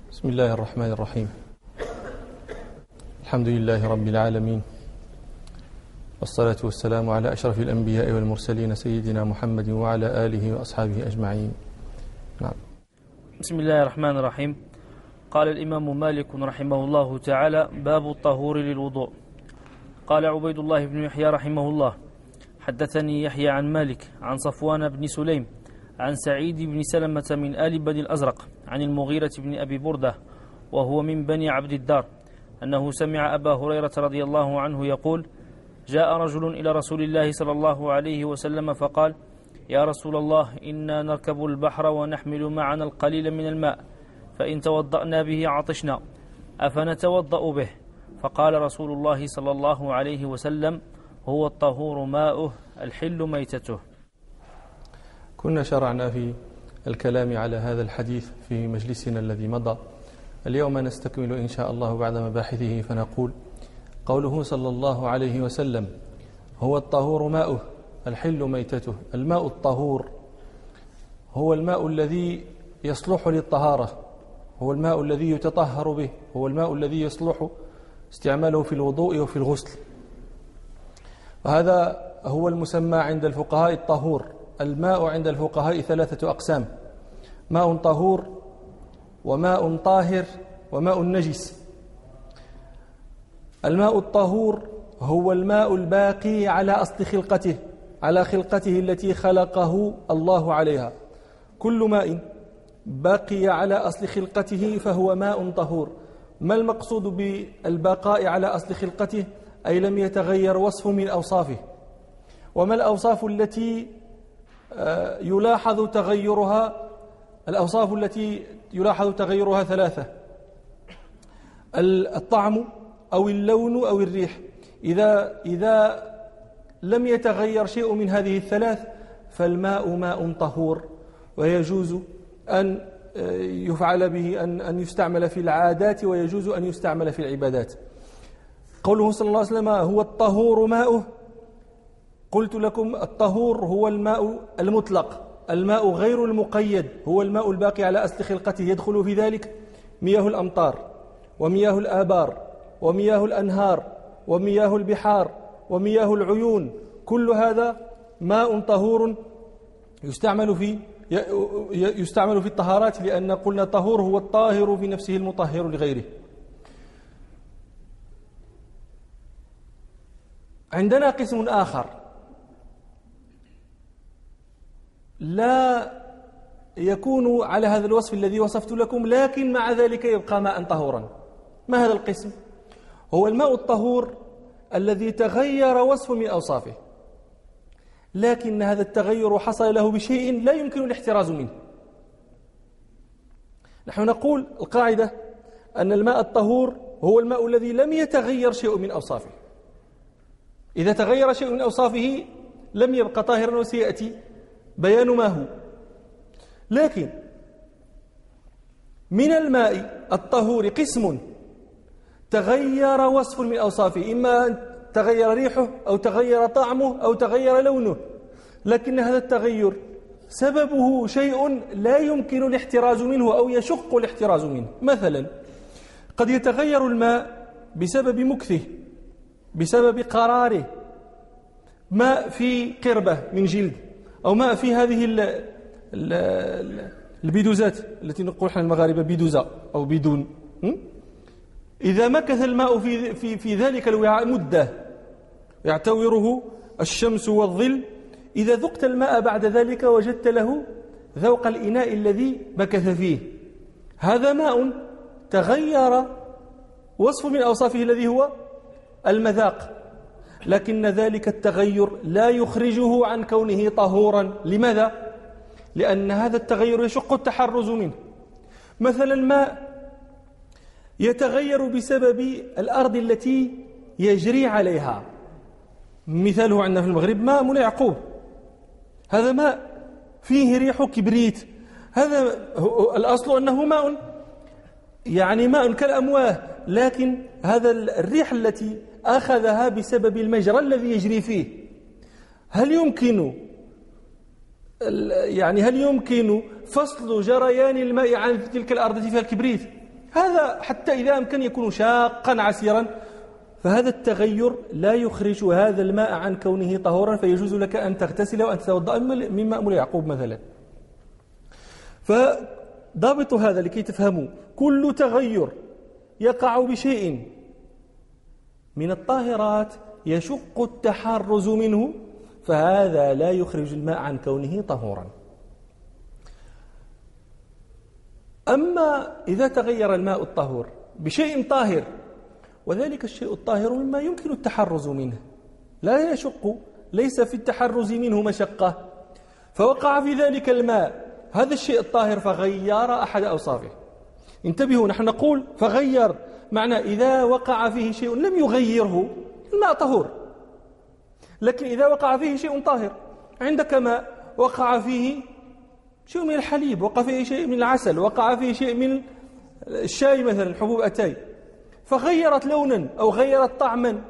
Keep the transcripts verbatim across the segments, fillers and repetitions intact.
بسم الله الرحمن الرحيم. الحمد لله رب العالمين، والصلاة والسلام على أشرف الأنبياء والمرسلين سيدنا محمد وعلى آله وأصحابه أجمعين. نعم. بسم الله الرحمن الرحيم. قال الإمام مالك رحمه الله تعالى: باب الطهور للوضوء. قال عبيد الله بن يحيى رحمه الله: حدثني يحيى عن مالك عن صفوان بن سليم عن سعيد بن سلمة من آل بني الأزرق عن المغيرة بن أبي بردة وهو من بني عبد الدار أنه سمع أبا هريرة رضي الله عنه يقول: جاء رجل إلى رسول الله صلى الله عليه وسلم فقال: يا رسول الله، إنا نركب البحر ونحمل معنا القليل من الماء، فإن توضأنا به عطشنا، أفنتوضأ به؟ فقال رسول الله صلى الله عليه وسلم: هو الطهور ماؤه الحل ميتته. كنا شرعنا في الكلام على هذا الحديث في مجلسنا الذي مضى. اليوم نستكمل إن شاء الله بعد مباحثه، فنقول: قوله صلى الله عليه وسلم: هو الطهور ماؤه الحل ميتته. الماء الطهور هو الماء الذي يصلح للطهارة، هو الماء الذي يتطهر به، هو الماء الذي يصلح استعماله في الوضوء وفي الغسل. وهذا هو المسمى عند الفقهاء الطهور. الماء عند الفقهاء ثلاثة أقسام: ماء طهور، وماء طاهر، وماء نجس. الماء الطهور هو الماء الباقي على أصل خلقته، على خلقته التي خلقه الله عليها. كل ماء بقي على أصل خلقته فهو ماء طهور. ما المقصود بالبقاء على أصل خلقته؟ أي لم يتغير وصف من أوصافه. وما الأوصاف التي يلاحظ تغيرها؟ الأوصاف التي يلاحظ تغيرها ثلاثة: الطعم أو اللون أو الريح. إذا إذا لم يتغير شيء من هذه الثلاث فالماء ماء طهور، ويجوز أن يفعل به أن أن يستعمل في العادات، ويجوز أن يستعمل في العبادات. قوله صلى الله عليه وسلم: هو الطهور ماؤه، قلت لكم الطهور هو الماء المطلق، الماء غير المقيد، هو الماء الباقي على أصل خلقته. يدخل في ذلك مياه الأمطار، ومياه الآبار، ومياه الأنهار، ومياه البحار، ومياه العيون. كل هذا ماء طهور يستعمل في يستعمل في الطهارات، لأن قلنا طهور هو الطاهر في نفسه المطهر لغيره. عندنا قسم آخر لا يكون على هذا الوصف الذي وصفت لكم، لكن مع ذلك يبقى ماء طهورا. ما هذا القسم؟ هو الماء الطهور الذي تغير وصف من أوصافه، لكن هذا التغير حصل له بشيء لا يمكن الاحتراز منه. نحن نقول القاعدة أن الماء الطهور هو الماء الذي لم يتغير شيء من أوصافه. إذا تغير شيء من أوصافه لم يبقى طاهرا، وسيأتي بيان ما هو. لكن من الماء الطهور قسم تغير وصف من أوصافه، إما أن تغير ريحه أو تغير طعمه أو تغير لونه، لكن هذا التغير سببه شيء لا يمكن الاحتراز منه أو يشق الاحتراز منه. مثلا قد يتغير الماء بسبب مكثه، بسبب قراره، ماء في قربة من جلد، أو ماء في هذه ال ال البيدوزات التي نقول احنا المغاربة بيدوزة أو بدون. إذا مكث الماء في في في ذلك الوعاء مدة يعتوره الشمس والظل، إذا ذقت الماء بعد ذلك وجدت له ذوق الإناء الذي مكث فيه. هذا ماء تغير وصف من أوصافه الذي هو المذاق، لكن ذلك التغير لا يخرجه عن كونه طهورا. لماذا؟ لأن هذا التغير يشق التحرز منه. مثلا ماء يتغير بسبب الأرض التي يجري عليها، مثاله عندنا في المغرب ماء مولاي يعقوب، هذا ماء فيه ريح كبريت. هذا الأصل أنه ماء، يعني ماء كالأمواه، لكن هذا الريح التي أخذها بسبب المجرى الذي يجري فيه. هل يمكن يعني هل يمكن فصل جريان الماء عن تلك الأرض فيها الكبريت؟ هذا حتى إذا أمكن يكون شاقا عسيرا، فهذا التغير لا يخرج هذا الماء عن كونه طهورا، فيجوز لك أن تغتسل وأن تتوضأ من ماء مولى يعقوب مثلا. فضابط هذا لكي تفهموا، كل تغير يقع بشيء من الطاهرات يشق التحرز منه، فهذا لا يخرج الماء عن كونه طهورا. أما إذا تغير الماء الطهور بشيء طاهر، وذلك الشيء الطاهر مما يمكن التحرز منه، لا يشق، ليس في التحرز منه مشقة، فوقع في ذلك الماء هذا الشيء الطاهر فغير أحد أوصافه. انتبهوا، نحن نقول فغير، معنى إذا وقع فيه شيء لم يغيره الماء طهور، لكن إذا وقع فيه شيء طاهر، عندك ماء وقع فيه شيء من الحليب، وقع فيه شيء من العسل، وقع فيه شيء من الشاي مثلا، حبوب أتاي، فغيرت لونا أو غيرت طعما،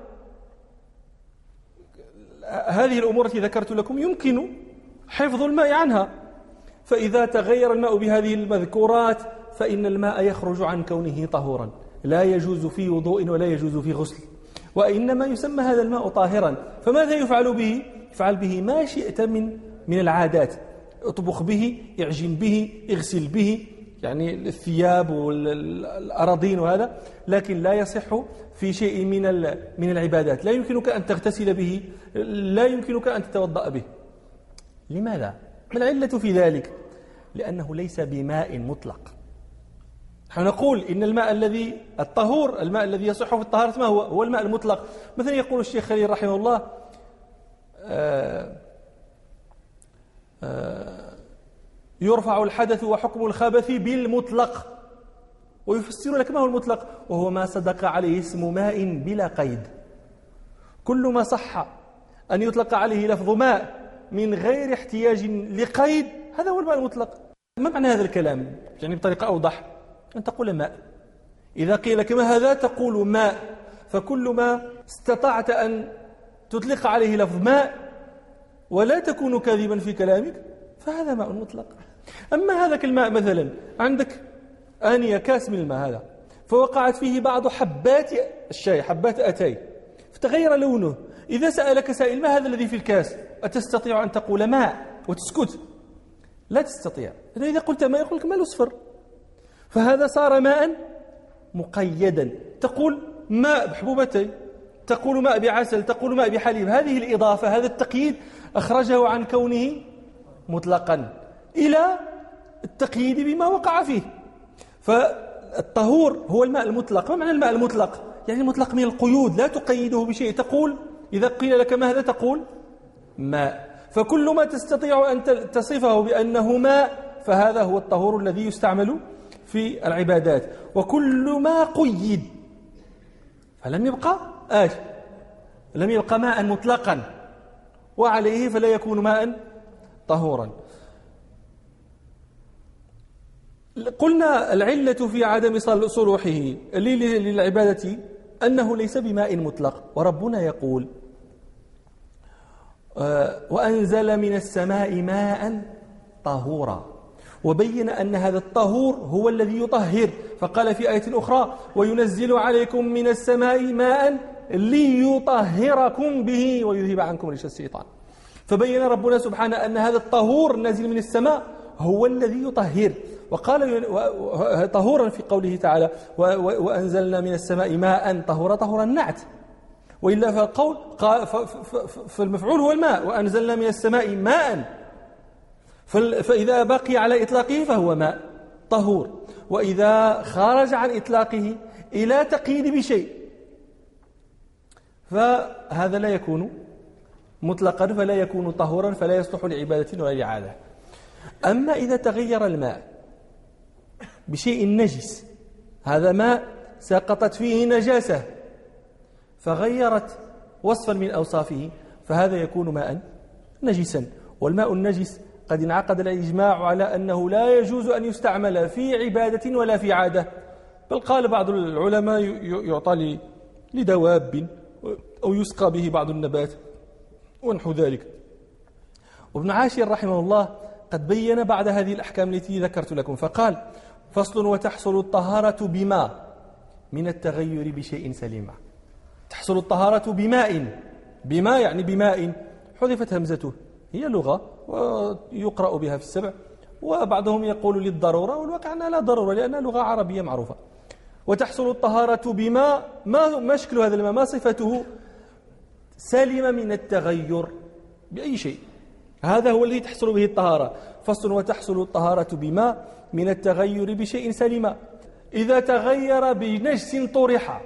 هذه الأمور التي ذكرت لكم يمكن حفظ الماء عنها. فإذا تغير الماء بهذه المذكورات فإن الماء يخرج عن كونه طهورا، لا يجوز في وضوء ولا يجوز في غسل، وإنما يسمى هذا الماء طاهرا. فماذا يفعل به؟ يفعل به ما شئت من من العادات، اطبخ به، اعجن به، اغسل به، يعني الثياب والأراضين وهذا، لكن لا يصح في شيء من من العبادات. لا يمكنك أن تغتسل به، لا يمكنك أن تتوضأ به. لماذا؟ ما العلة في ذلك؟ لأنه ليس بماء مطلق. نحن نقول إن الماء الذي الطهور، الماء الذي يصح في الطهارة ما هو؟ هو الماء المطلق. مثلا يقول الشيخ خليل رحمه الله آآ آآ يرفع الحدث وحكم الخبث بالمطلق، ويفسر لك ما هو المطلق، وهو ما صدق عليه اسم ماء بلا قيد. كل ما صح أن يطلق عليه لفظ ماء من غير احتياج لقيد، هذا هو الماء المطلق. ما معنى هذا الكلام؟ يعني بطريقة أوضح، أن تقول ماء. إذا قيل لك ما هذا تقول ماء، فكل ما استطعت أن تطلق عليه لفظ ماء ولا تكون كاذبا في كلامك فهذا ماء مطلق. أما هذاك الماء مثلا، عندك آنية كاس من الماء هذا، فوقعت فيه بعض حبات الشاي، حبات أتاي، فتغير لونه. إذا سألك سائل ما هذا الذي في الكاس، أتستطيع أن تقول ماء وتسكت؟ لا تستطيع. إذا قلت ماء يقول لك ماء الأصفر، فهذا صار ماء مقيدا. تقول ماء بحبوبتي، تقول ماء بعسل، تقول ماء بحليب. هذه الإضافة، هذا التقييد أخرجه عن كونه مطلقا إلى التقييد بما وقع فيه. فالطهور هو الماء المطلق. ما معنى الماء المطلق؟ يعني المطلق من القيود، لا تقيده بشيء. تقول إذا قيل لك ما هذا تقول ماء. فكل ما تستطيع أن تصفه بأنه ماء فهذا هو الطهور الذي يستعمل في العبادات. وكل ما قيد فلم يبقى آش لم يبقى ماء مطلقا، وعليه فلا يكون ماء طهورا. قلنا العلة في عدم صلوحه للعبادة أنه ليس بماء مطلق. وربنا يقول وأنزل من السماء ماء طهورا، وبين أن هذا الطهور هو الذي يطهر. فقال في آية أخرى وينزل عليكم من السماء ماء ليطهركم به ويذهب عنكم رجس الشيطان. فبين ربنا سبحانه أن هذا الطهور النازل من السماء هو الذي يطهر. وقال طهورا في قوله تعالى وأنزلنا من السماء ماء طهورا، طهورا النعت، وإلا فالقول فالمفعول هو الماء، وأنزلنا من السماء ماء، فإذا بقي على إطلاقه فهو ماء طهور. وإذا خرج عن إطلاقه إلى تقييد بشيء فهذا لا يكون مطلقا، فلا يكون طهورا، فلا يصلح لعبادة ولا لعادة. أما إذا تغير الماء بشيء نجس، هذا ماء سقطت فيه نجاسة فغيرت وصفا من أوصافه، فهذا يكون ماء نجسا. والماء النجس قد انعقد الإجماع على أنه لا يجوز أن يستعمل في عبادة ولا في عادة، بل قال بعض العلماء يعطى لدواب أو يسقى به بعض النبات ونحو ذلك. وابن عاشر رحمه الله قد بين بعد هذه الأحكام التي ذكرت لكم، فقال فصل. وتحصل الطهارة بما من التغير بشيء سليم. تحصل الطهارة بماء، بما يعني بماء حذفت همزته، هي لغة ويقرأ بها في السبع، وبعضهم يقول للضرورة، والواقع أنها لا ضرورة لأنها لغة عربية معروفة. وتحصل الطهارة بما، ما ما شكل هذا الماء، ما صفته؟ سلم من التغير بأي شيء، هذا هو الذي تحصل به الطهارة. فصل. وتحصل الطهارة بما من التغير بشيء سليم إذا تغير بنجس طرح.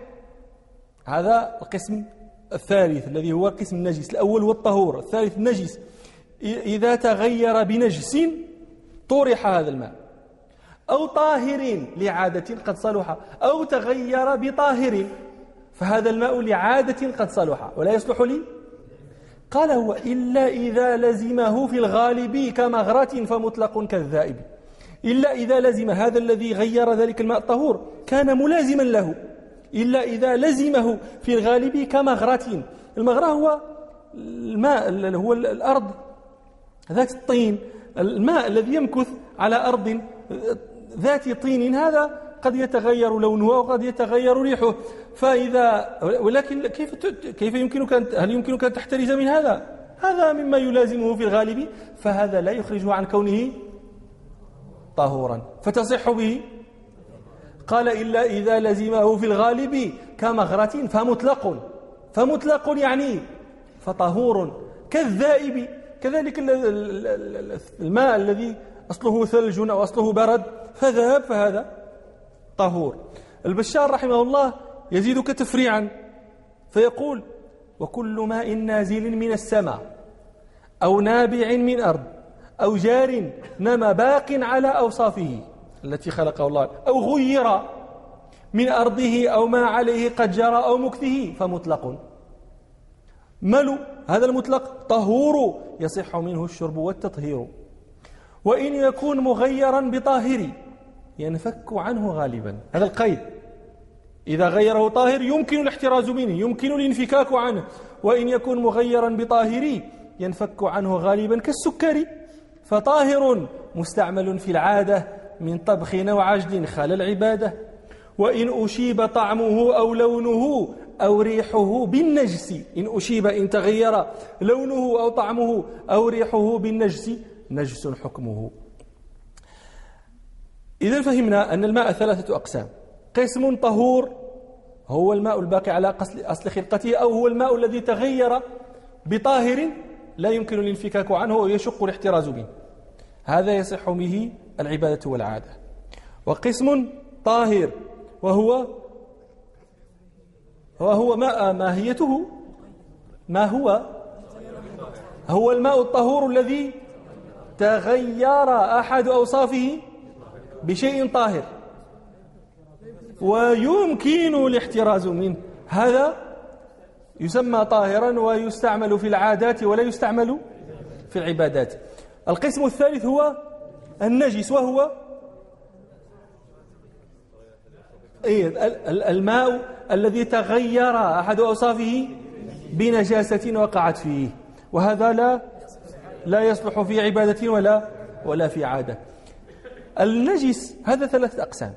هذا القسم الثالث الذي هو قسم النجس. الأول هو الطهور، الثالث النجس. إذا تغير بنجس طرح هذا الماء، أو طاهر لعادة قد صلح، أو تغير بطاهر، فهذا الماء لعادة قد صلح ولا يصلح لي. قال هو إلا إذا لزمه في الغالب كمغرة فمطلق كالذائب. إلا إذا لزم هذا الذي غير ذلك الماء الطهور كان ملازما له، إلا إذا لزمه في الغالب كمغرة. المغرة هو الماء، هو الأرض ذات الطين، الماء الذي يمكث على أرض ذات طين، هذا قد يتغير لونه وقد يتغير ريحه. فإذا ولكن كيف كيف يمكنك أن هل يمكنك أن تحترز من هذا؟ هذا مما يلازمه في الغالب، فهذا لا يخرجه عن كونه طهورا فتصح به. قال إلا إذا لزمه في الغالب كمغرة فمطلق، فمطلق يعني فطهور كالذائب. كذلك الماء الذي أصله ثلج أو أصله برد فذهب فهذا طهور. البشار رحمه الله يزيدك تفريعا فيقول: وكل ماء نازل من السماء أو نابع من أرض أو جار نما باق على أوصافه التي خلقه الله، أو غير من أرضه أو ما عليه قد جرى أو مكثه فمطلق. ملو هذا المطلق طهور يصح منه الشرب والتطهير، وإن يكون مغيرا بطاهر ينفك عنه غالبا. هذا القيد، إذا غيره طاهر يمكن الاحتراز منه، يمكن الانفكاك عنه. وإن يكون مغيرا بطاهر ينفك عنه غالبا كالسكر، فطاهر مستعمل في العادة من طبخ أو عجل خال العبادة. وإن أشيب طعمه أو لونه أو ريحه بالنجس، إن أشيب إن تغير لونه أو طعمه أو ريحه بالنجس نجس حكمه. إذا فهمنا أن الماء ثلاثة أقسام: قسم طهور هو الماء الباقي على أصل خلقته، أو هو الماء الذي تغير بطاهر لا يمكن الانفكاك عنه ويشق الاحتراز منه، هذا يصح به العبادة والعادة. وقسم طاهر وهو وهو ماء ماهيته ما هو هو الماء الطهور الذي تغير أحد أوصافه بشيء طاهر ويمكن الاحتراز منه، هذا يسمى طاهرا ويستعمل في العادات ولا يستعمل في العبادات. القسم الثالث هو النجس، وهو الماء الذي تغير أحد أوصافه بنجاسة وقعت فيه، وهذا لا لا يصلح في عبادة ولا ولا في عادة. النجس هذا ثلاثة أقسام: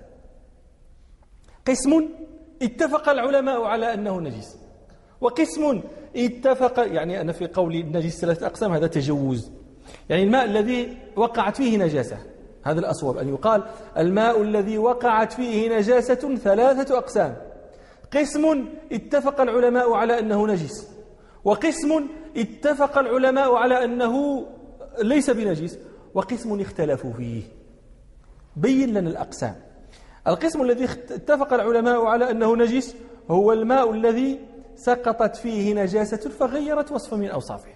قسم اتفق العلماء على أنه نجس، وقسم اتفق، يعني أنا في قولي النجس ثلاثة أقسام هذا تجوز، يعني الماء الذي وقعت فيه نجاسة، هذا الأصوب أن يقال الماء الذي وقعت فيه نجاسة ثلاثة أقسام: قسم اتفق العلماء على أنه نجس، وقسم اتفق العلماء على أنه ليس بنجس، وقسم اختلفوا فيه. بين لنا الأقسام. القسم الذي اتفق العلماء على أنه نجس هو الماء الذي سقطت فيه نجاسة فغيرت وصفا من أوصافه.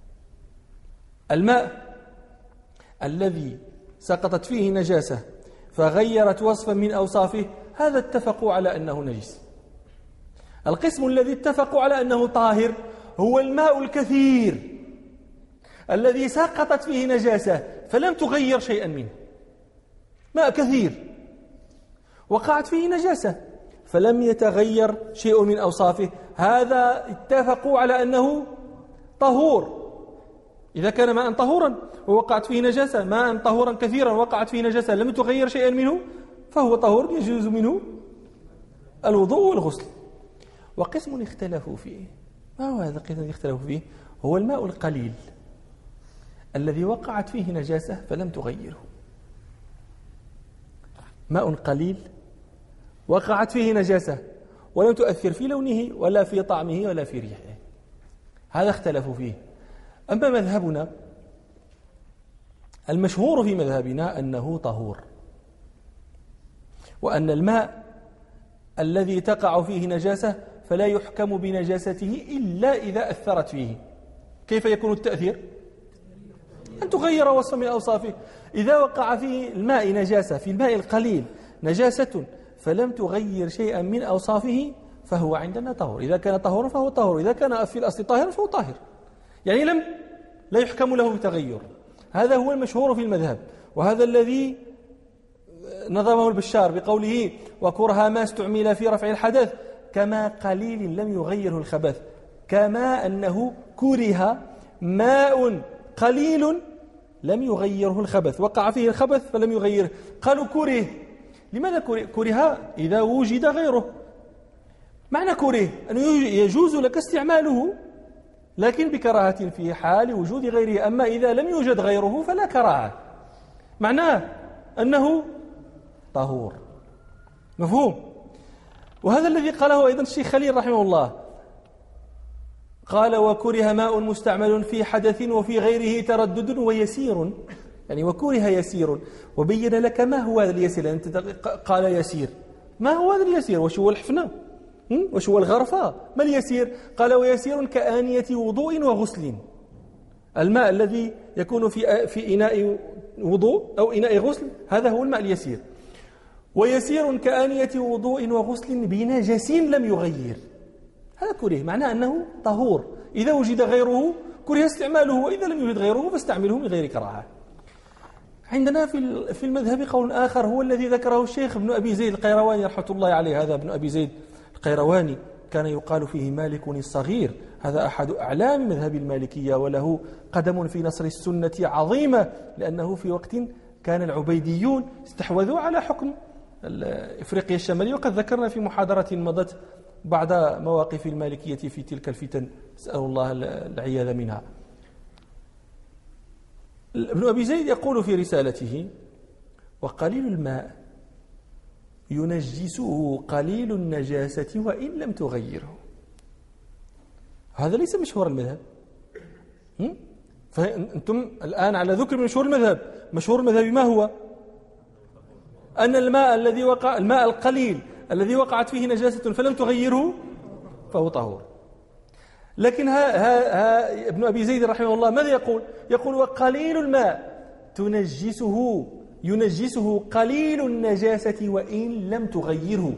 الماء الذي سقطت فيه نجاسة فغيرت وصفا من أوصافه هذا اتفقوا على أنه نجس. القسم الذي اتفقوا على أنه طاهر هو الماء الكثير الذي سقطت فيه نجاسة فلم تغير شيئا منه، ماء كثير وقعت فيه نجاسة فلم يتغير شيء من أوصافه، هذا اتفقوا على أنه طهور. إذا كان ماء طهورا ووقعت فيه نجاسة، ماء طهورا كثيرا وقعت فيه نجاسة لم تغير شيئا منه، فهو طهور يجوز منه الوضوء والغسل. وقسم اختلفوا فيه، ما هو هذا القسم الذي اختلفوا فيه؟ هو الماء القليل الذي وقعت فيه نجاسة فلم تغيره. ماء قليل وقعت فيه نجاسة ولم تؤثر في لونه ولا في طعمه ولا في ريحه، هذا اختلفوا فيه. أما مذهبنا المشهور في مذهبنا أنه طهور، وأن الماء الذي تقع فيه نجاسة فلا يحكم بنجاسته إلا إذا أثرت فيه. كيف يكون التأثير؟ أن تغير وصف من أوصافه. إذا وقع في الماء نجاسة، في الماء القليل نجاسة فلم تغير شيئا من أوصافه فهو عندنا طهور. إذا كان طهورا فهو طهور، إذا كان في الأصل طاهرا فهو طاهر، يعني لم لا يحكم له بتغير. هذا هو المشهور في المذهب، وهذا الذي نظمه البشار بقوله وكره ما استعمل في رفع الحدث كما قليل لم يغيره الخبث، كما أنه كره ماء قليل لم يغيره الخبث، وقع فيه الخبث فلم يغيره. قالوا كره، لماذا كره؟ كره إذا وجد غيره. معنى كره أنه يجوز لك استعماله لكن بكراهة في حال وجود غيره، أما إذا لم يوجد غيره فلا كراهة، معناه أنه طهور. مفهوم؟ وهذا الذي قاله أيضا الشيخ خليل رحمه الله، قال وكره ماء مستعمل في حدث وفي غيره تردد ويسير، يعني وكره يسير، وبين لك ما هو هذا اليسير. أنت قال يسير، ما هو هذا اليسير؟ وش هو الحفنة؟ وش هو الغرفة؟ ما اليسير؟ قال ويسير كآنية وضوء وغسل، الماء الذي يكون في في إناء وضوء أو إناء غسل، هذا هو الماء اليسير. ويسير كآنية وضوء وغسل بنجس لم يغير، هذا كره، معناه أنه طهور. إذا وجد غيره كره استعماله، وإذا لم يوجد غيره فاستعمله من غير كراهة. عندنا في في المذهب قول آخر هو الذي ذكره الشيخ ابن أبي زيد القيرواني رحمة الله عليه. هذا ابن أبي زيد القيرواني كان يقال فيه مالك الصغير، هذا أحد أعلام مذهب المالكية، وله قدم في نصر السنة عظيمة، لأنه في وقت كان العبيديون استحوذوا على حكم إفريقيا الشمالية، وقد ذكرنا في محاضرة مضت بعد مواقف المالكية في تلك الفتن، نسأل الله العياذ منها. ابن أبي زيد يقول في رسالته وقليل الماء ينجسه قليل النجاسة وإن لم تغيره. هذا ليس مشهور المذهب، فأنتم الآن على ذكر من مشهور المذهب. مشهور المذهب ما هو؟ أن الماء الذي وقع، الماء القليل الذي وقعت فيه نجاسة فلم تغيره فهو طهور. لكن ها ها ها ابن أبي زيد رحمه الله ماذا يقول؟ يقول وقليل الماء تنجسه ينجسه قليل النجاسة وإن لم تغيره.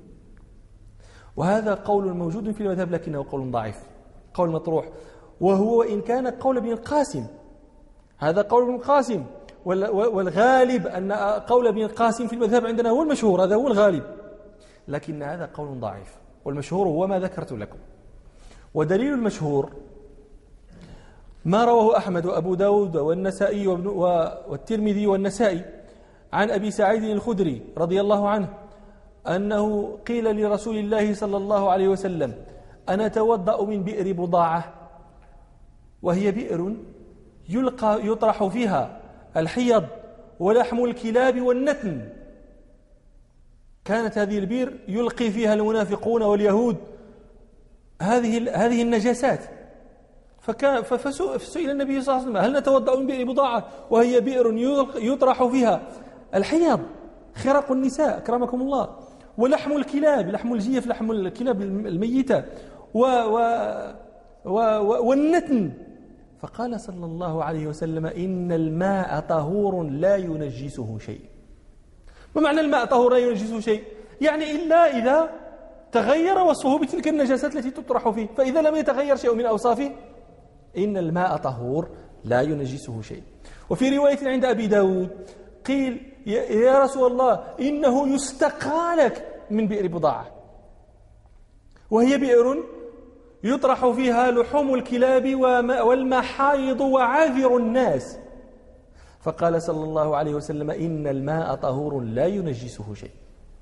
وهذا قول موجود في المذهب لكنه قول ضعيف، قول مطروح، وهو إن كان قول ابن القاسم، هذا قول ابن القاسم، والغالب أن قول ابن القاسم في المذهب عندنا هو المشهور، هذا هو الغالب، لكن هذا قول ضعيف، والمشهور هو ما ذكرت لكم. ودليل المشهور ما رواه أحمد وأبو داود والنسائي والترمذي والنسائي عن أبي سعيد الخدري رضي الله عنه أنه قيل لرسول الله صلى الله عليه وسلم أنا أتوضأ من بئر بضاعة، وهي بئر يلقى يطرح فيها الحيض ولحم الكلاب والنتن. كانت هذه البئر يلقي فيها المنافقون واليهود هذه هذه النجاسات. فكان فسئل النبي صلى الله عليه وسلم هل نتوضأ من بئر بضاعة وهي بئر يطرح فيها الحيض خرق النساء أكرمكم الله، ولحم الكلاب، لحم الجيف، لحم الكلاب الميتة، و و و والنتن. فقال صلى الله عليه وسلم إن الماء طهور لا ينجسه شيء. ما معنى الماء طهور لا ينجسه شيء؟ يعني إلا إذا تغير وصفه بتلك النجاسات التي تطرح فيه، فإذا لم يتغير شيء من أوصافه إن الماء طهور لا ينجسه شيء. وفي رواية عند أبي داود قيل يا رسول الله إنه يستقى لك من بئر بضاعة، وهي بئر يطرح فيها لحوم الكلاب والمحايض وعاذر الناس. فقال صلى الله عليه وسلم إن الماء طهور لا ينجسه شيء.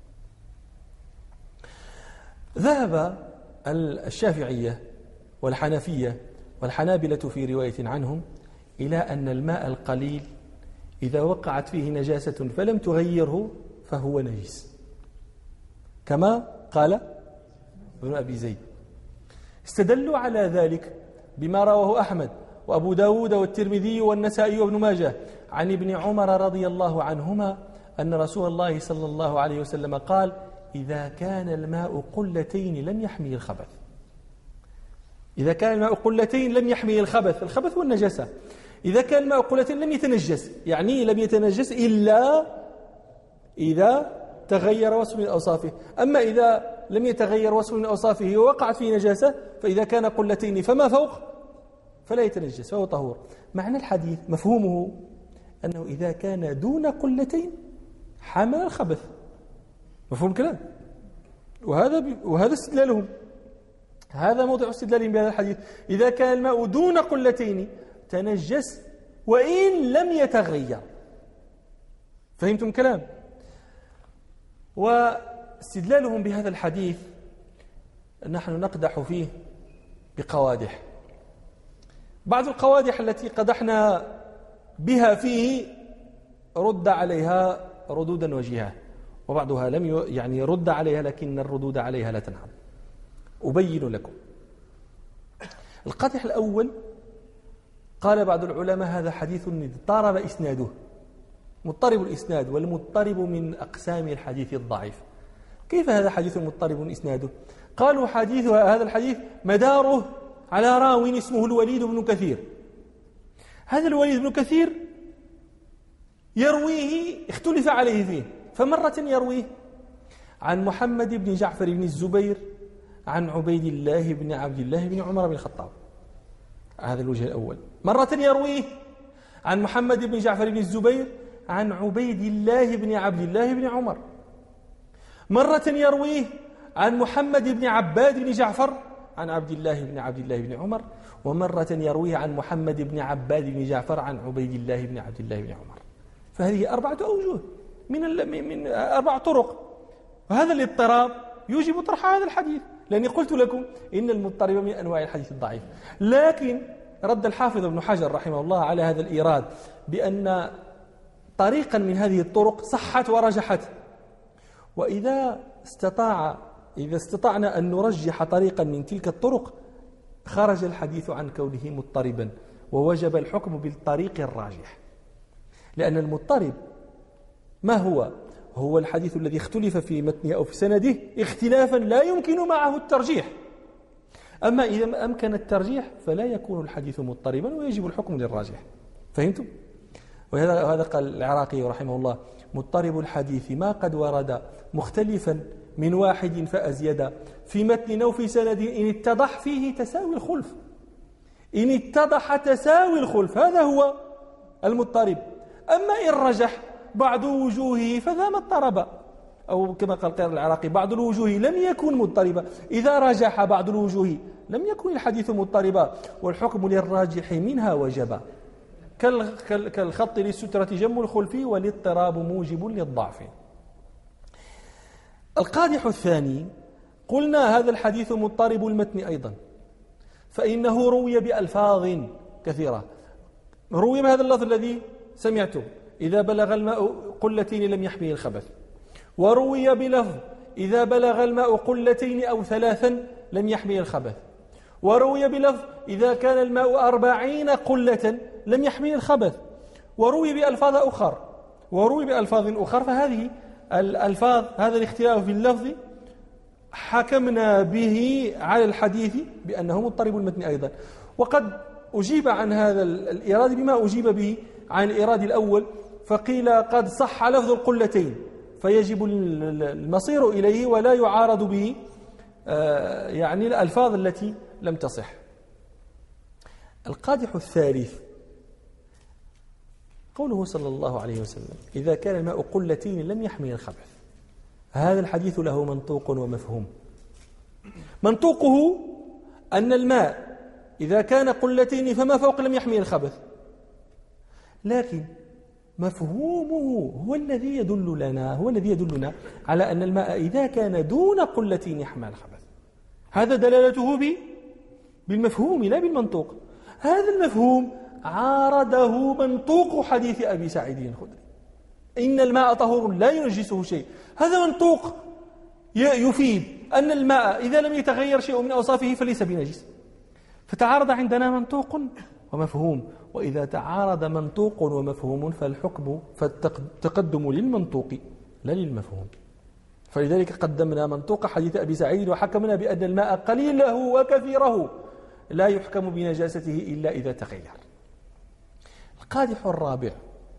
ذهب الشافعية والحنفية والحنابلة في رواية عنهم إلى أن الماء القليل إذا وقعت فيه نجاسة فلم تغيره فهو نجس، كما قال ابن أبي زيد. استدلوا على ذلك بما رواه أحمد وأبو داود والترمذي والنسائي وابن ماجه عن ابن عمر رضي الله عنهما أن رسول الله صلى الله عليه وسلم قال إذا كان الماء قلتين لم يحمي الخبث. إذا كان الماء قلتين لم يحمي الخبث، الخبث والنجاسة. إذا كان الماء قلتين لم يتنجس، يعني لم يتنجس إلا إذا تغير وصف من أوصافه. أما إذا لم يتغير وصف من أوصافه ووقعت فيه نجاسة فإذا كان قلتين فما فوق فلا يتنجس فهو طهور. معنى الحديث مفهومه أنه إذا كان دون قلتين حمل الخبث. مفهوم كلام؟ وهذا وهذا استدلالهم، هذا موضع استدلالهم بهذا الحديث. إذا كان الماء دون قلتين تنجس وإن لم يتغير. فهمتم كلام؟ واستدلالهم بهذا الحديث نحن نقدح فيه بقوادح. بعض القوادح التي قدحنا بها فيه رد عليها ردودا وجيها، وبعضها لم يعني رد عليها لكن الردود عليها لا تنعم. أبين لكم. القادح الأول قال بعض العلماء هذا حديث اضطرب إسناده، مضطرب الإسناد، والمضطرب من أقسام الحديث الضعيف. كيف هذا حديث مضطرب إسناده؟ قالوا حديث هذا الحديث مداره على راو اسمه الوليد بن كثير. هذا الوليد بن كثير يرويه اختلف عليه فيه، فمرة يرويه عن محمد بن جعفر بن الزبير عن عبيد الله بن عبد الله بن عمر بن الخطاب، هذا الوجه الأول. مرة يرويه عن محمد بن جعفر بن الزبير عن عبيد الله بن عبد الله بن عمر. مرة يرويه عن محمد بن عباد بن جعفر عن عبد الله بن عبد الله بن عمر. ومرة يرويه عن محمد بن عباد بن جعفر عن عبيد الله بن عبد الله بن عمر. فهذه أربعة أوجه من من أربع طرق، وهذا الاضطراب يوجب طرح هذا الحديث، لأني قلت لكم إن المضطرب من أنواع الحديث الضعيف. لكن رد الحافظ ابن حجر رحمه الله على هذا الإيراد بأن طريقا من هذه الطرق صحت ورجحت، وإذا استطاع إذا استطعنا أن نرجح طريقا من تلك الطرق خرج الحديث عن كونه مضطربا، ووجب الحكم بالطريق الراجح. لأن المضطرب ما هو؟ هو الحديث الذي اختلف في متنه أو في سنده اختلافا لا يمكن معه الترجيح. أما إذا أمكن الترجيح فلا يكون الحديث مضطربا ويجب الحكم للراجح. فهمتم؟ وهذا هذا قال العراقي رحمه الله: مضطرب الحديث ما قد ورد مختلفا من واحد فأزيد في متن أو في سند إن اتضح فيه تساوي الخلف. إن اتضح تساوي الخلف هذا هو المضطرب. أما إن رجح بعض وجوهه فذا ما اضطرب، أو كما قال قال العراقي: بعض الوجوه لم يكن مضطربا. إذا رجح بعض الوجوه لم يكن الحديث مضطربا، والحكم للراجح منها وجب، كالخط للسترة جم الخلف والاضطراب موجب للضعف. القادح الثاني قلنا هذا الحديث مضطرب المتن أيضا، فإنه روي بألفاظ كثيرة. روي بهذا اللفظ الذي سمعته: إذا بلغ الماء قلتين لم يحميه الخبث. وروي بلفظ: إذا بلغ الماء قلتين أو ثلاثا لم يحميه الخبث. وروي بلفظ: إذا كان الماء أربعين قلة لم يحميه الخبث. وروي بألفاظ أخر وروي بألفاظ أخر فهذه الألفاظ، هذا الاختلاف في اللفظ حكمنا به على الحديث بأنه مضطرب المتن أيضا. وقد أجيب عن هذا الإيراد بما أجيب به عن الإيراد الأول، فقيل قد صح لفظ القلتين فيجب المصير إليه ولا يعارض به يعني الألفاظ التي لم تصح. القادح الثالث قوله صلى الله عليه وسلم: إذا كان الماء قلتين لم يحمل الخبث. هذا الحديث له منطوق ومفهوم. منطوقه أن الماء إذا كان قلتين فما فوق لم يحمل الخبث، لكن مفهومه هو الذي يدل لنا هو الذي يدلنا على أن الماء إذا كان دون قلتين يحمل الخبث. هذا دلالته بالمفهوم لا بالمنطوق. هذا المفهوم عارضه منطوق حديث أبي سعيد الخدري إن الماء طهور لا ينجسه شيء. هذا منطوق يفيد أن الماء إذا لم يتغير شيء من أوصافه فليس بنجس. فتعارض عندنا منطوق ومفهوم، وإذا تعارض منطوق ومفهوم فالحكم فالتقدم للمنطوق لا للمفهوم. فلذلك قدمنا منطوق حديث أبي سعيد وحكمنا بأن الماء قليله وكثيره لا يحكم بنجاسته إلا إذا تغير. القادح الرابع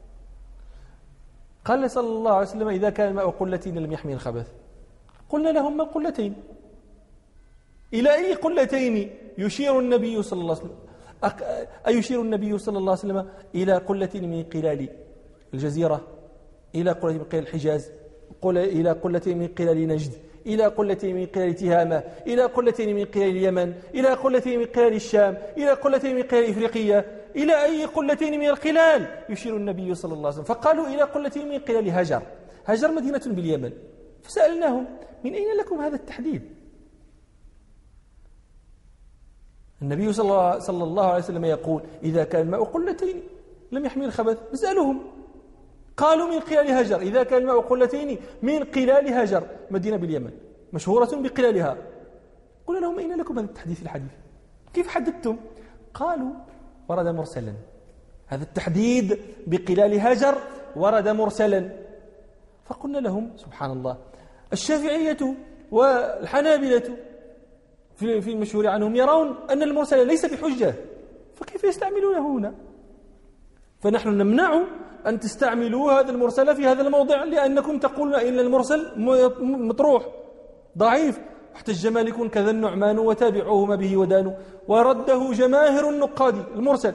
قال صلى الله عليه وسلم إذا كان الماء قلتين لم يحمل الخبث. قلنا لهم ما القلتين؟ إلى أي قلتين يشير النبي صلى الله عليه وسلم؟ أيشير النبي صلى الله عليه وسلم إلى قلة من قلال الجزيرة، إلى قلة من قلال الحجاز، إلى قلة من قلال نجد، إلى قلة من قلال تهامة، إلى قلة من قلال اليمن، إلى قلة من قلال الشام، إلى قلة من قلال إفريقيا، إلى أي قلتين من القلال يشير النبي صلى الله عليه وسلم؟ فقالوا إلى قلة من قلال هجر. هجر مدينة باليمن. فسألناهم من أين لكم هذا التحديد؟ النبي صلى الله عليه وسلم يقول إذا كان الماء قلتين لم يحمل الخبث. نسألهم قالوا من قلال هجر. إذا كان الماء قلتين من قلال هجر مدينة باليمن مشهورة بقلالها. قلنا لهم أين لكم هذا التحديث في الحديث؟ كيف حددتم؟ قالوا ورد مرسلا. هذا التحديد بقلال هجر ورد مرسلا. فقلنا لهم سبحان الله الشافعية والحنابلة في المشهور عنهم يرون أن المرسل ليس بحجة، فكيف يستعملونه هنا؟ فنحن نمنع أن تستعملوا هذا المرسل في هذا الموضع لأنكم تقولون إن المرسل مطروح ضعيف. احتج مالك كذا النعمان وتابعوه ما به ودانوا، ورده جماهر النقاد المرسل.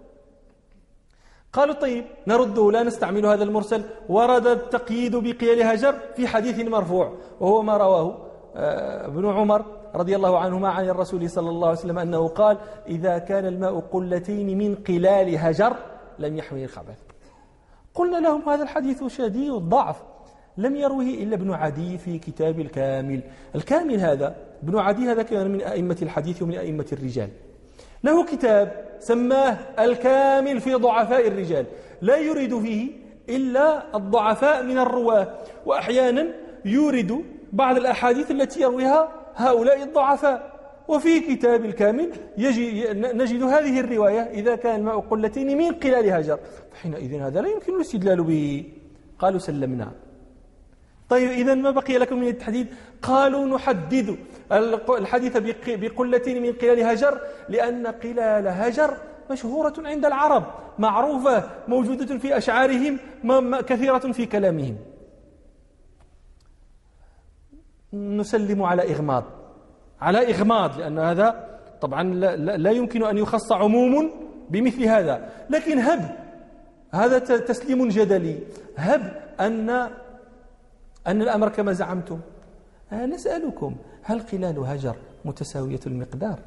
قالوا طيب نرده لا نستعمل هذا المرسل. ورد التقييد بقيل هجر في حديث مرفوع وهو ما رواه ابن عمر رضي الله عنهما عن الرسول صلى الله عليه وسلم أنه قال إذا كان الماء قلتين من قلال هجر لم يحمل الخبث. قلنا لهم هذا الحديث شديد الضعف، لم يروه إلا ابن عدي في كتاب الكامل. الكامل هذا ابن عدي هذا كان من أئمة الحديث ومن أئمة الرجال، له كتاب سماه الكامل في ضعفاء الرجال، لا يريد فيه إلا الضعفاء من الرواة، وأحيانا يورد بعض الأحاديث التي يرويها هؤلاء الضعفاء. وفي كتاب الكامل يجي نجد هذه الرواية إذا كان الماء قلتين من قلال هجر، فحينئذ هذا لا يمكن الاستدلال به. قالوا سلمنا. طيب إذا ما بقي لكم من التحديد؟ قالوا نحدد الحديث بقلتين من قلال هجر لأن قلال هجر مشهورة عند العرب، معروفة، موجودة في أشعارهم، كثيرة في كلامهم. نسلم على إغماض على إغماض لأن هذا طبعا لا, لا يمكن أن يخص عموم بمثل هذا، لكن هب هذا تسليم جدلي، هب أن أن الأمر كما زعمتم. نسألكم هل قلال هجر متساوية المقدار؟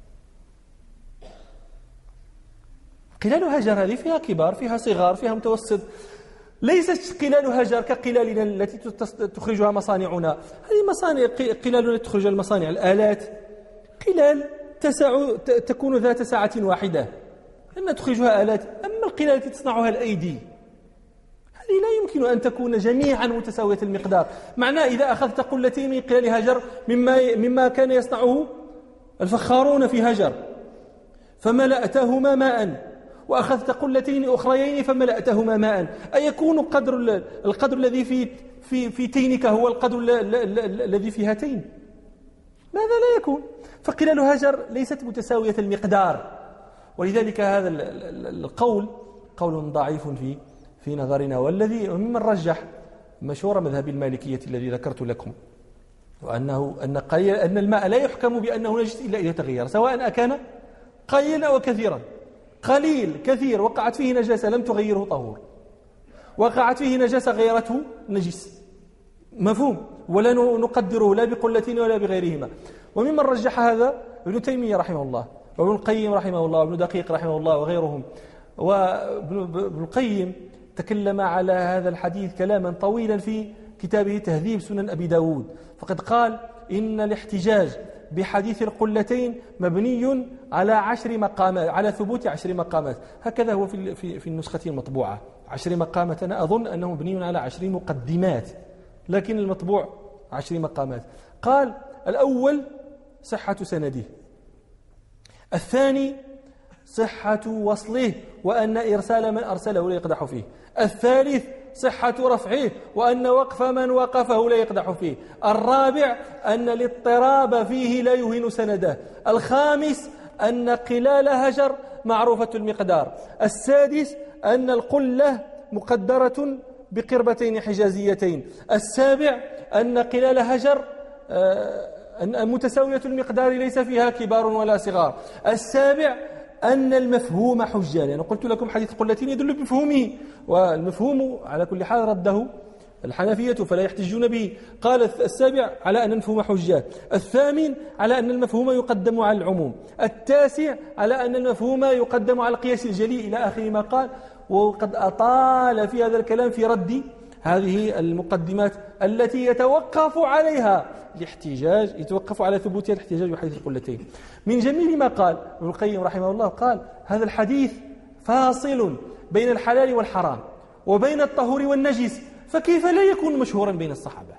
قلال هجر هذه فيها كبار، فيها صغار، فيها متوسط، ليست قلال هجر كقلالنا التي تخرجها مصانعنا. هذه مصانع قلال التي تخرج المصانع الآلات، قلال تسع تكون ذات ساعة واحدة لأن تخرجها آلات. أما القلال التي تصنعها الأيدي هذه لا يمكن أن تكون جميعا متساوية المقدار. معناه إذا أخذت قلتين من قلال هجر مما مما كان يصنعه الفخارون في هجر فملأتهما ماء، وأخذت قلتين أخريين فملأتهما ماء، أيكون قدر القدر الذي في في في تينك هو القدر الذي في هاتين؟ ماذا لا يكون. فقلال هجر ليست متساوية المقدار، ولذلك هذا القول قول ضعيف في في نظرنا، والذي ممن رجح مشهور مذهب المالكية الذي ذكرت لكم، وأنه أن قليل أن الماء لا يحكم بأنه نجس إلا إذا تغير، سواء أكان قليلا أو كثيرا. قليل كثير وقعت فيه نجاسة لم تغيره طهور، وقعت فيه نجاسة غيرته نجس، مفهوم، ولا نقدره لا بقلتين ولا بغيرهما. وممن رجح هذا ابن تيمية رحمه الله، وابن القيم رحمه الله، وابن دقيق رحمه الله وغيرهم. وابن القيم تكلم على هذا الحديث كلاما طويلا في كتابه تهذيب سنن أبي داود، فقد قال إن الاحتجاج بحديث القلتين مبني على عشر مقامات، على ثبوت عشر مقامات. هكذا هو في في, في النسخة المطبوعة، عشر مقامات. أنا أظن أنه مبني على عشر مقدمات، لكن المطبوع عشر مقامات. قال الأول صحة سنده، الثاني صحة وصله وأن إرسال من أرسله لا يقدح فيه، الثالث صحة رفعه وأن وقف من وقفه لا يقدح فيه، الرابع أن الاضطراب فيه لا يهين سنده، الخامس أن قلال هجر معروفة المقدار، السادس أن القلة مقدرة بقربتين حجازيتين، السابع أن قلال هجر متساوية المقدار ليس فيها كبار ولا صغار، السابع أن المفهوم حجة، لأن قلت لكم حديث قلتين يدل بمفهومه، والمفهوم على كل حال رده الحنفية فلا يحتجون به. قال السابع على أن المفهوم حجة، الثامن على أن المفهوم يقدم على العموم، التاسع على أن المفهوم يقدم على القياس الجلي إلى آخر ما قال. وقد أطال في هذا الكلام في رد هذه المقدمات التي يتوقف عليها الاحتجاج، يتوقف على ثبوتها الاحتجاج بحديث القلتين. من جميل ما قال ابن القيم رحمه الله، قال هذا الحديث فاصل بين الحلال والحرام وبين الطهور والنجس، فكيف لا يكون مشهورا بين الصحابة؟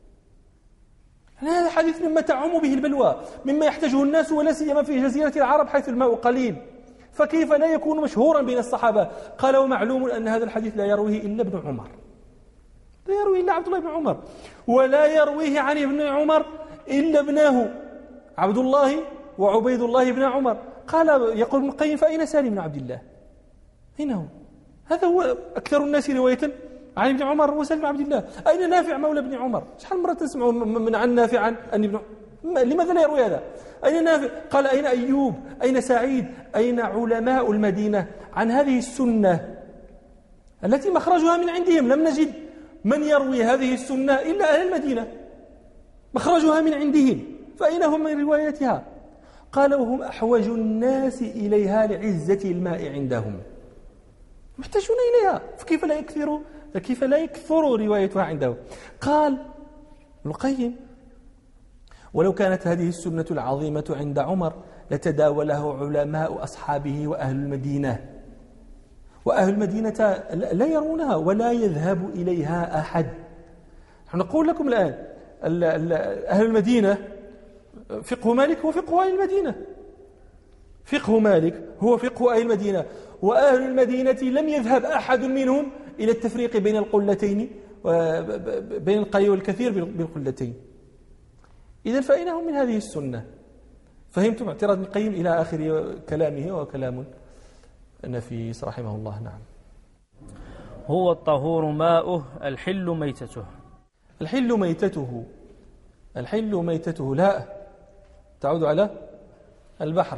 هذا حديث مما تعم به البلوى، مما يحتاجه الناس ولا سيما في جزيرة العرب حيث الماء قليل، فكيف لا يكون مشهورا بين الصحابة؟ قال ومعلوم أن هذا الحديث لا يرويه إلا ابن عمر، لا يرويه إلا عبد الله بن عمر، ولا يرويه عن ابن عمر إلا ابناه عبد الله وعبيد الله بن عمر. قال يقول ابن القيم فأين سالم بن عبد الله؟ أين هو؟ هذا هو أكثر الناس رواية عن ابن عمر وسالم بن عبد الله. أين نافع مولى ابن عمر؟ شحال مرة تسمعوا من عن نافع عن ابن عمر؟ لماذا لا يروي هذا؟ أين نافع؟ قال أين أيوب؟ أين سعيد؟ أين علماء المدينة عن هذه السنة التي مخرجها من عندهم؟ لم نجد من يروي هذه السنة إلا أهل المدينة، مخرجها من عندهم، فأين هم من روايتها؟ قال وهم أحوج الناس إليها لعزة الماء عندهم، محتاجون إليها، فكيف لا يكثروا فكيف لا يكثروا روايتها عندهم؟ قال ابن القيم ولو كانت هذه السنة العظيمة عند عمر لتداوله علماء أصحابه وأهل المدينة، وأهل المدينة لا يرونها ولا يذهب إليها أحد. نقول لكم الآن أهل المدينة فقه مالك هو فقه أهل المدينة، فقه مالك هو فقه أهل المدينة، وأهل المدينة لم يذهب أحد منهم إلى التفريق بين القلتين بين القليل والكثير بالقلتين. إذن فأين هم من هذه السنة؟ فهمتم اعتراض ابن القيم إلى آخر كلامه، وكلام نفيس رحمه الله. نعم. هو الطهور ماؤه الحل ميتته. الحل ميتته، الحل ميتته لا تعود على البحر.